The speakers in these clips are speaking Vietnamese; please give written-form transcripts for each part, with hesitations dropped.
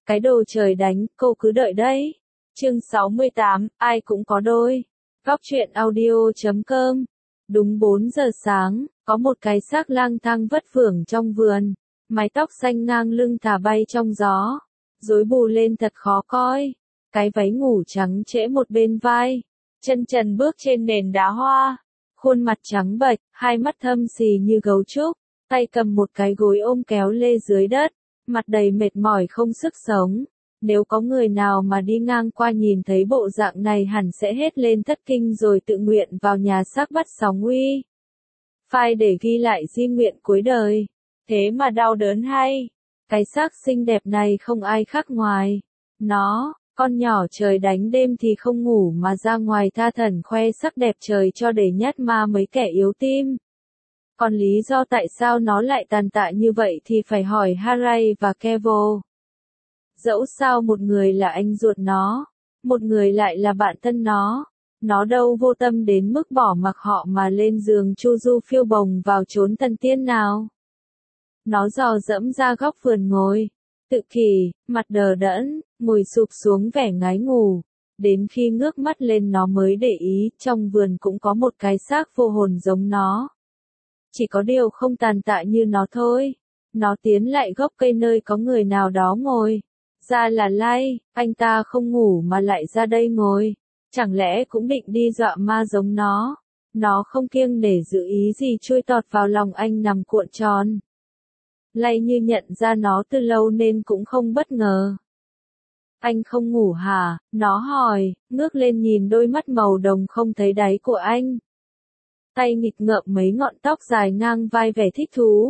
Cái đồ trời đánh, cô cứ đợi đấy. Chương 68, ai cũng có đôi. Góc truyện audio.com. Đúng 4 giờ sáng, có một cái xác lang thang vất vưởng trong vườn. Mái tóc xanh ngang lưng thả bay trong gió. Rối bù lên thật khó coi. Cái váy ngủ trắng trễ một bên vai. Chân trần bước trên nền đá hoa. Khuôn mặt trắng bệch, hai mắt thâm xì như gấu trúc. Tay cầm một cái gối ôm kéo lê dưới đất. Mặt đầy mệt mỏi không sức sống. Nếu có người nào mà đi ngang qua nhìn thấy bộ dạng này hẳn sẽ hết lên thất kinh rồi tự nguyện vào nhà xác bắt sóng uy. Phai để ghi lại di nguyện cuối đời. Thế mà đau đớn hay. Cái xác xinh đẹp này không ai khác ngoài. Nó, con nhỏ trời đánh đêm thì không ngủ mà ra ngoài tha thẩn khoe sắc đẹp trời cho để nhát ma mấy kẻ yếu tim. Còn lý do tại sao nó lại tàn tạ như vậy thì phải hỏi Haray và Kevo. Dẫu sao một người là anh ruột nó, một người lại là bạn thân nó đâu vô tâm đến mức bỏ mặc họ mà lên giường chu du phiêu bồng vào chốn thần tiên nào. Nó dò dẫm ra góc vườn ngồi, tự kỷ, mặt đờ đẫn, ngồi sụp xuống vẻ ngái ngủ. Đến khi ngước mắt lên nó mới để ý, trong vườn cũng có một cái xác vô hồn giống nó. Chỉ có điều không tàn tạ như nó thôi. Nó tiến lại gốc cây nơi có người nào đó ngồi. Ra là Lay, anh ta không ngủ mà lại ra đây ngồi. Chẳng lẽ cũng định đi dọa ma giống nó. Nó không kiêng để giữ ý gì chui tọt vào lòng anh nằm cuộn tròn. Lay như nhận ra nó từ lâu nên cũng không bất ngờ. Anh không ngủ hả? Nó hỏi, ngước lên nhìn đôi mắt màu đồng không thấy đáy của anh. Tay nghịch ngợm mấy ngọn tóc dài ngang vai vẻ thích thú.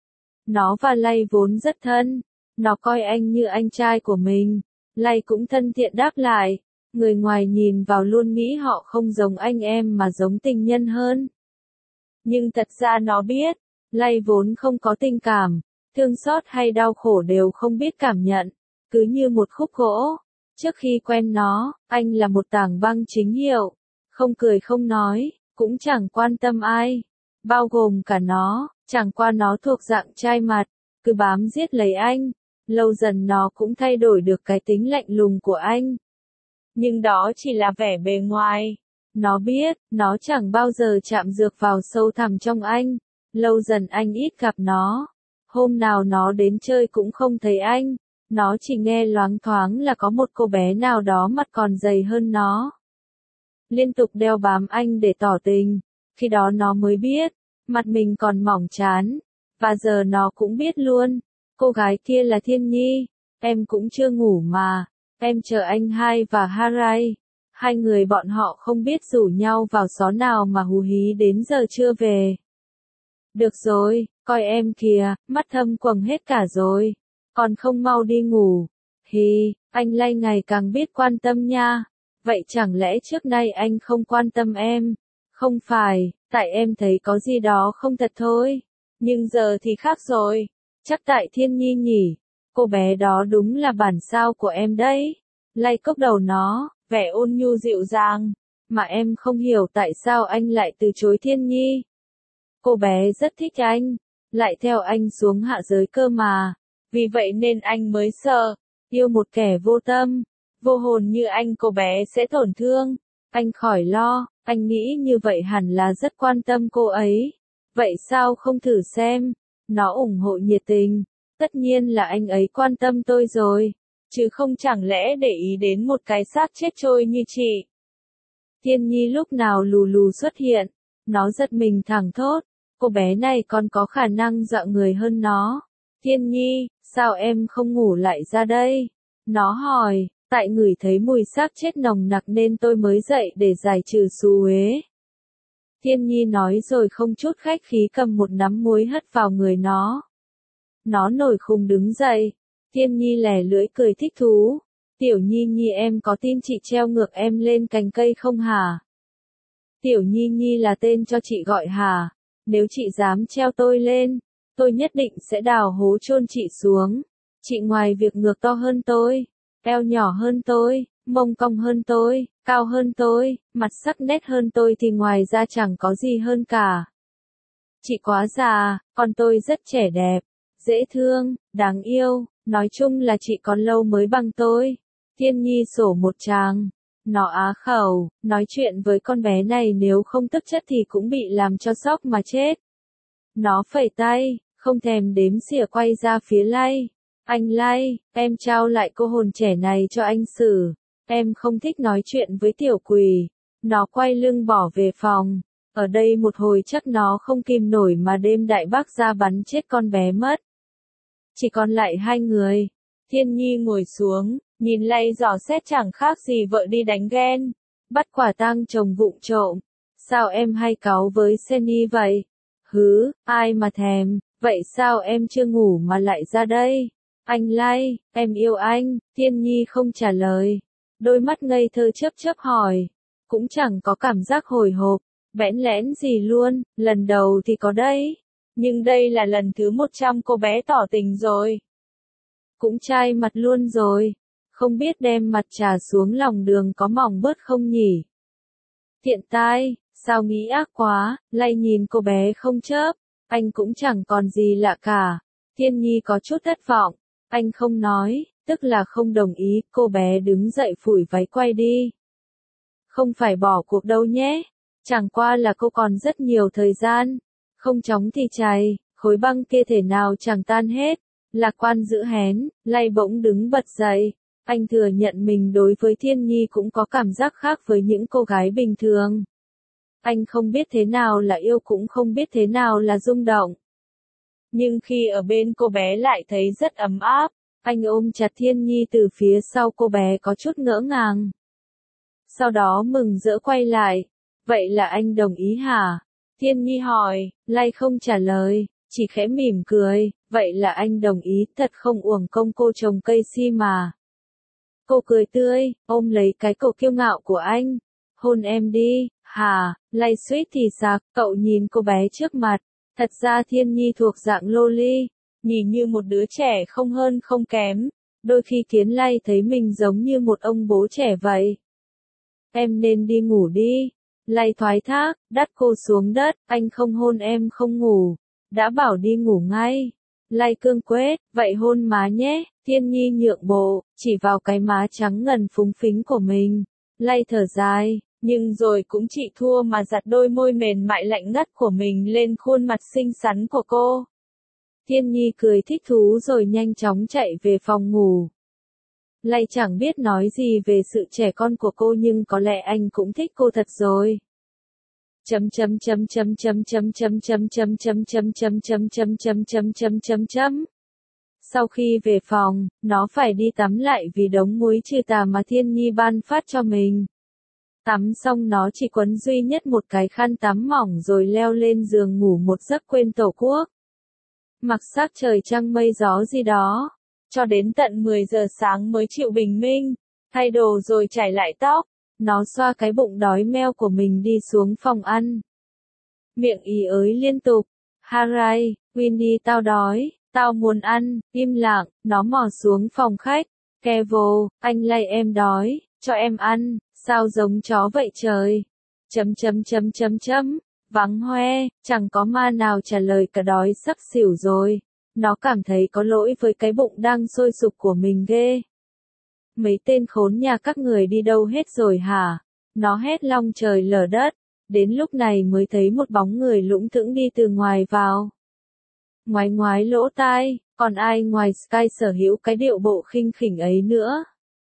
Nó và Lay vốn rất thân. Nó coi anh như anh trai của mình. Lay cũng thân thiện đáp lại. Người ngoài nhìn vào luôn nghĩ họ không giống anh em mà giống tình nhân hơn. Nhưng thật ra nó biết. Lay vốn không có tình cảm. Thương xót hay đau khổ đều không biết cảm nhận. Cứ như một khúc gỗ. Trước khi quen nó, anh là một tảng băng chính hiệu. Không cười không nói. Cũng chẳng quan tâm ai, bao gồm cả nó, chẳng qua nó thuộc dạng trai mặt, cứ bám giết lấy anh, lâu dần nó cũng thay đổi được cái tính lạnh lùng của anh. Nhưng đó chỉ là vẻ bề ngoài, nó biết, nó chẳng bao giờ chạm dược vào sâu thẳm trong anh, lâu dần anh ít gặp nó, hôm nào nó đến chơi cũng không thấy anh, nó chỉ nghe loáng thoáng là có một cô bé nào đó mặt còn dày hơn nó. Liên tục đeo bám anh để tỏ tình, khi đó nó mới biết, mặt mình còn mỏng chán, và giờ nó cũng biết luôn, cô gái kia là Thiên Nhi, em cũng chưa ngủ mà, em chờ anh Hai và Haray, hai người bọn họ không biết rủ nhau vào xó nào mà hú hí đến giờ chưa về. Được rồi, coi em kìa, mắt thâm quầng hết cả rồi, còn không mau đi ngủ, hì, anh Lay ngày càng biết quan tâm nha. Vậy chẳng lẽ trước nay anh không quan tâm em? Không phải, tại em thấy có gì đó không thật thôi. Nhưng giờ thì khác rồi. Chắc tại Thiên Nhi nhỉ. Cô bé đó đúng là bản sao của em đấy. Lay cốc đầu nó, vẻ ôn nhu dịu dàng. Mà em không hiểu tại sao anh lại từ chối Thiên Nhi. Cô bé rất thích anh. Lại theo anh xuống hạ giới cơ mà. Vì vậy nên anh mới sợ. Yêu một kẻ vô tâm. Vô hồn như anh cô bé sẽ tổn thương. Anh khỏi lo, anh nghĩ như vậy hẳn là rất quan tâm cô ấy. Vậy sao không thử xem? Nó ủng hộ nhiệt tình. Tất nhiên là anh ấy quan tâm tôi rồi. Chứ không chẳng lẽ để ý đến một cái xác chết trôi như chị. Thiên Nhi lúc nào lù lù xuất hiện. Nó giật mình thẳng thốt. Cô bé này còn có khả năng dọa người hơn nó. Thiên Nhi, sao em không ngủ lại ra đây? Nó hỏi. Tại ngửi thấy mùi xác chết nồng nặc nên tôi mới dậy để giải trừ xú uế. Thiên Nhi nói rồi không chút khách khí cầm một nắm muối hất vào người nó. Nó nổi khùng đứng dậy. Thiên Nhi lẻ lưỡi cười thích thú. Tiểu Nhi Nhi em có tin chị treo ngược em lên cành cây không hả? Tiểu Nhi Nhi là tên cho chị gọi hả? Nếu chị dám treo tôi lên, tôi nhất định sẽ đào hố chôn chị xuống. Chị ngoài việc ngược to hơn tôi, eo nhỏ hơn tôi, mông cong hơn tôi, cao hơn tôi, mặt sắc nét hơn tôi thì ngoài ra chẳng có gì hơn cả. Chị quá già, còn tôi rất trẻ đẹp, dễ thương, đáng yêu, Nói chung là chị còn lâu mới bằng tôi. Thiên Nhi sổ một tràng. Nó á khẩu, nói chuyện với con bé này nếu không tức chất thì cũng bị làm cho sốc mà chết. Nó phẩy tay, không thèm đếm xỉa quay ra phía Lay. Anh Lay, em trao lại cô hồn trẻ này cho anh xử. Em không thích nói chuyện với tiểu quỷ. Nó quay lưng bỏ về phòng. Ở đây một hồi chắc nó không kìm nổi mà đêm đại bác ra bắn chết con bé mất. Chỉ còn lại hai người. Thiên Nhi ngồi xuống, nhìn Lay dò xét chẳng khác gì vợ đi đánh ghen. Bắt quả tang chồng vụng trộm. Sao em hay cáu với Senny vậy? Hứ, ai mà thèm, vậy sao em chưa ngủ mà lại ra đây? Anh Lay, em yêu anh, Thiên Nhi không trả lời. Đôi mắt ngây thơ chớp chớp hỏi. Cũng chẳng có cảm giác hồi hộp, bẽn lẽn gì luôn, lần đầu thì có đấy. Nhưng đây là lần thứ 100 cô bé tỏ tình rồi. Cũng chai mặt luôn rồi. Không biết đem mặt trà xuống lòng đường có mỏng bớt không nhỉ? Tiện tai, sao nghĩ ác quá, Lay nhìn cô bé không chớp. Anh cũng chẳng còn gì lạ cả. Thiên Nhi có chút thất vọng. Anh không nói, tức là không đồng ý. Cô bé đứng dậy phủi váy quay đi. Không phải bỏ cuộc đâu nhé. Chẳng qua là cô còn rất nhiều thời gian. Không chóng thì chày, khối băng kia thể nào chẳng tan hết. Lạc quan giữ hén, Lay bỗng đứng bật dậy. Anh thừa nhận mình đối với Thiên Nhi cũng có cảm giác khác với những cô gái bình thường. Anh không biết thế nào là yêu cũng không biết thế nào là rung động. Nhưng khi ở bên cô bé lại thấy rất ấm áp. Anh ôm chặt Thiên Nhi từ phía sau, cô bé có chút ngỡ ngàng. Sau đó mừng rỡ quay lại. Vậy là anh đồng ý hả? Thiên Nhi hỏi, Lay không trả lời, chỉ khẽ mỉm cười. Vậy là anh đồng ý, thật không uổng công cô trồng cây si mà. Cô cười tươi, ôm lấy cái cổ kiêu ngạo của anh. Hôn em đi, hả? Lay suýt thì sặc, cậu nhìn cô bé trước mặt. Thật ra Thiên Nhi thuộc dạng loli, nhìn như một đứa trẻ không hơn không kém. Đôi khi khiến Lay thấy mình giống như một ông bố trẻ vậy. Em nên đi ngủ đi. Lay thoái thác, đắt cô xuống đất, anh không hôn em không ngủ. Đã bảo đi ngủ ngay. Lay cương quyết, vậy hôn má nhé. Thiên Nhi nhượng bộ, chỉ vào cái má trắng ngần phúng phính của mình. Lay thở dài, nhưng rồi cũng chịu thua mà giặt đôi môi mềm mại lạnh ngắt của mình lên khuôn mặt xinh xắn của cô. Thiên Nhi cười thích thú rồi nhanh chóng chạy về phòng ngủ. Lay chẳng biết nói gì về sự trẻ con của cô nhưng có lẽ anh cũng thích cô thật rồi. Chấm chấm chấm chấm chấm chấm chấm chấm chấm chấm chấm chấm chấm chấm chấm chấm chấm chấm chấm. Sau khi về phòng, nó phải đi tắm lại vì đống muối trừ tà mà Thiên Nhi ban phát cho mình. Tắm xong nó chỉ quấn duy nhất một cái khăn tắm mỏng rồi leo lên giường ngủ một giấc quên tổ quốc. Mặc sắc trời trăng mây gió gì đó. Cho đến tận 10 giờ sáng mới chịu bình minh. Thay đồ rồi chải lại tóc. Nó xoa cái bụng đói meo của mình đi xuống phòng ăn. Miệng ý ới liên tục. Harai, Winnie tao đói, tao muốn ăn, im lặng, nó mò xuống phòng khách. Kevo, anh Lay em đói, cho em ăn, sao giống chó vậy trời. Chấm chấm chấm chấm chấm, vắng hoe, chẳng có ma nào trả lời cả đói sắp xỉu rồi. Nó cảm thấy có lỗi với cái bụng đang sôi sục của mình ghê. Mấy tên khốn nhà các người đi đâu hết rồi hả? Nó hét long trời lở đất. Đến lúc này mới thấy một bóng người lững thững đi từ ngoài vào. Ngoái ngoái lỗ tai, còn ai ngoài Sky sở hữu cái điệu bộ khinh khỉnh ấy nữa?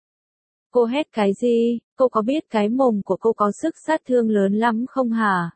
Cô hét cái gì? Cô có biết cái mồm của cô có sức sát thương lớn lắm không hả?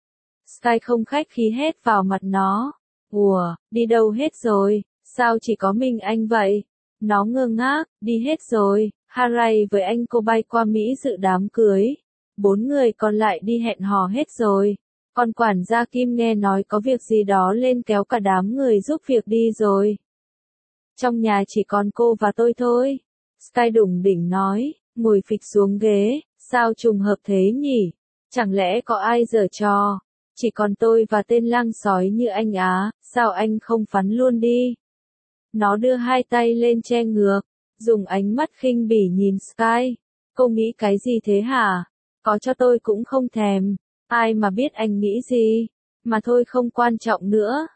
Sky không khách khí hét vào mặt nó. Ủa, đi đâu hết rồi? Sao chỉ có mình anh vậy? Nó ngơ ngác, đi hết rồi. Harai với anh cô bay qua Mỹ dự đám cưới. 4 người còn lại đi hẹn hò hết rồi. Còn quản gia Kim nghe nói có việc gì đó lên kéo cả đám người giúp việc đi rồi. Trong nhà chỉ còn cô và tôi thôi. Sky đủng đỉnh nói, ngồi phịch xuống ghế, sao trùng hợp thế nhỉ? Chẳng lẽ có ai giở trò? Chỉ còn tôi và tên lang sói như anh á, sao anh không phắn luôn đi? Nó đưa hai tay lên che ngược, dùng ánh mắt khinh bỉ nhìn Sky. Cô nghĩ cái gì thế hả? Có cho tôi cũng không thèm. Ai mà biết anh nghĩ gì? Mà thôi không quan trọng nữa.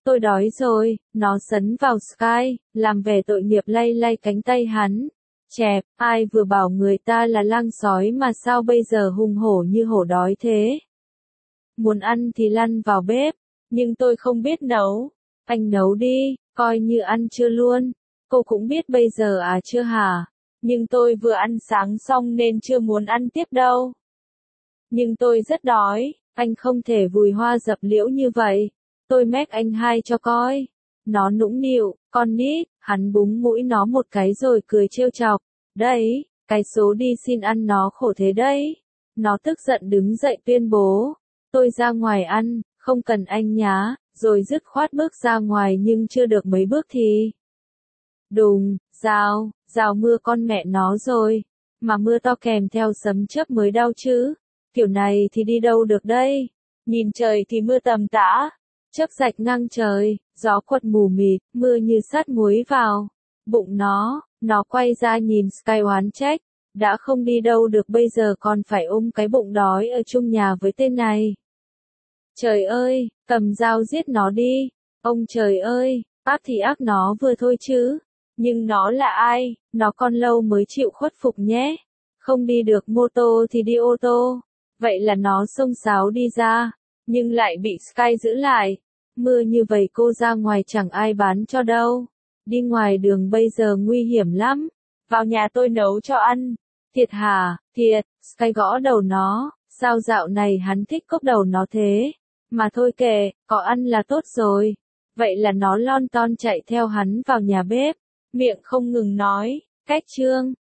Tôi đói rồi, nó sấn vào Sky, làm vẻ tội nghiệp lay lay cánh tay hắn. Chẹp, ai vừa bảo người ta là lang sói mà sao bây giờ hùng hổ như hổ đói thế? Muốn ăn thì lăn vào bếp, nhưng tôi không biết nấu. Anh nấu đi, coi như ăn trưa luôn. Cô cũng biết bây giờ à chưa hả? Nhưng tôi vừa ăn sáng xong nên chưa muốn ăn tiếp đâu. Nhưng tôi rất đói, anh không thể vùi hoa dập liễu như vậy. Tôi mách anh hai cho coi. Nó nũng nịu, con nít, hắn búng mũi nó một cái rồi cười trêu chọc. Đấy, cái số đi xin ăn nó khổ thế đấy. Nó tức giận đứng dậy tuyên bố. Tôi ra ngoài ăn, không cần anh nhá, rồi dứt khoát bước ra ngoài nhưng chưa được mấy bước thì. Đùng, rào mưa con mẹ nó rồi. Mà mưa to kèm theo sấm chớp mới đau chứ. Kiểu này thì đi đâu được đây? Nhìn trời thì mưa tầm tã. Chớp rạch ngang trời, gió quật mù mịt, mưa như sát muối vào. Bụng nó quay ra nhìn Sky oán trách. Đã không đi đâu được bây giờ còn phải ôm cái bụng đói ở chung nhà với tên này. Trời ơi, cầm dao giết nó đi. Ông trời ơi, ác thì ác nó vừa thôi chứ. Nhưng nó là ai, nó còn lâu mới chịu khuất phục nhé. Không đi được mô tô thì đi ô tô. Vậy là nó xông xáo đi ra, nhưng lại bị Sky giữ lại. Mưa như vậy cô ra ngoài chẳng ai bán cho đâu. Đi ngoài đường bây giờ nguy hiểm lắm. Vào nhà tôi nấu cho ăn. Thiệt hả, thiệt, Sky gõ đầu nó. Sao dạo này hắn thích cốc đầu nó thế? Mà thôi kệ, có ăn là tốt rồi. Vậy là nó lon ton chạy theo hắn vào nhà bếp. Miệng không ngừng nói, cách trương.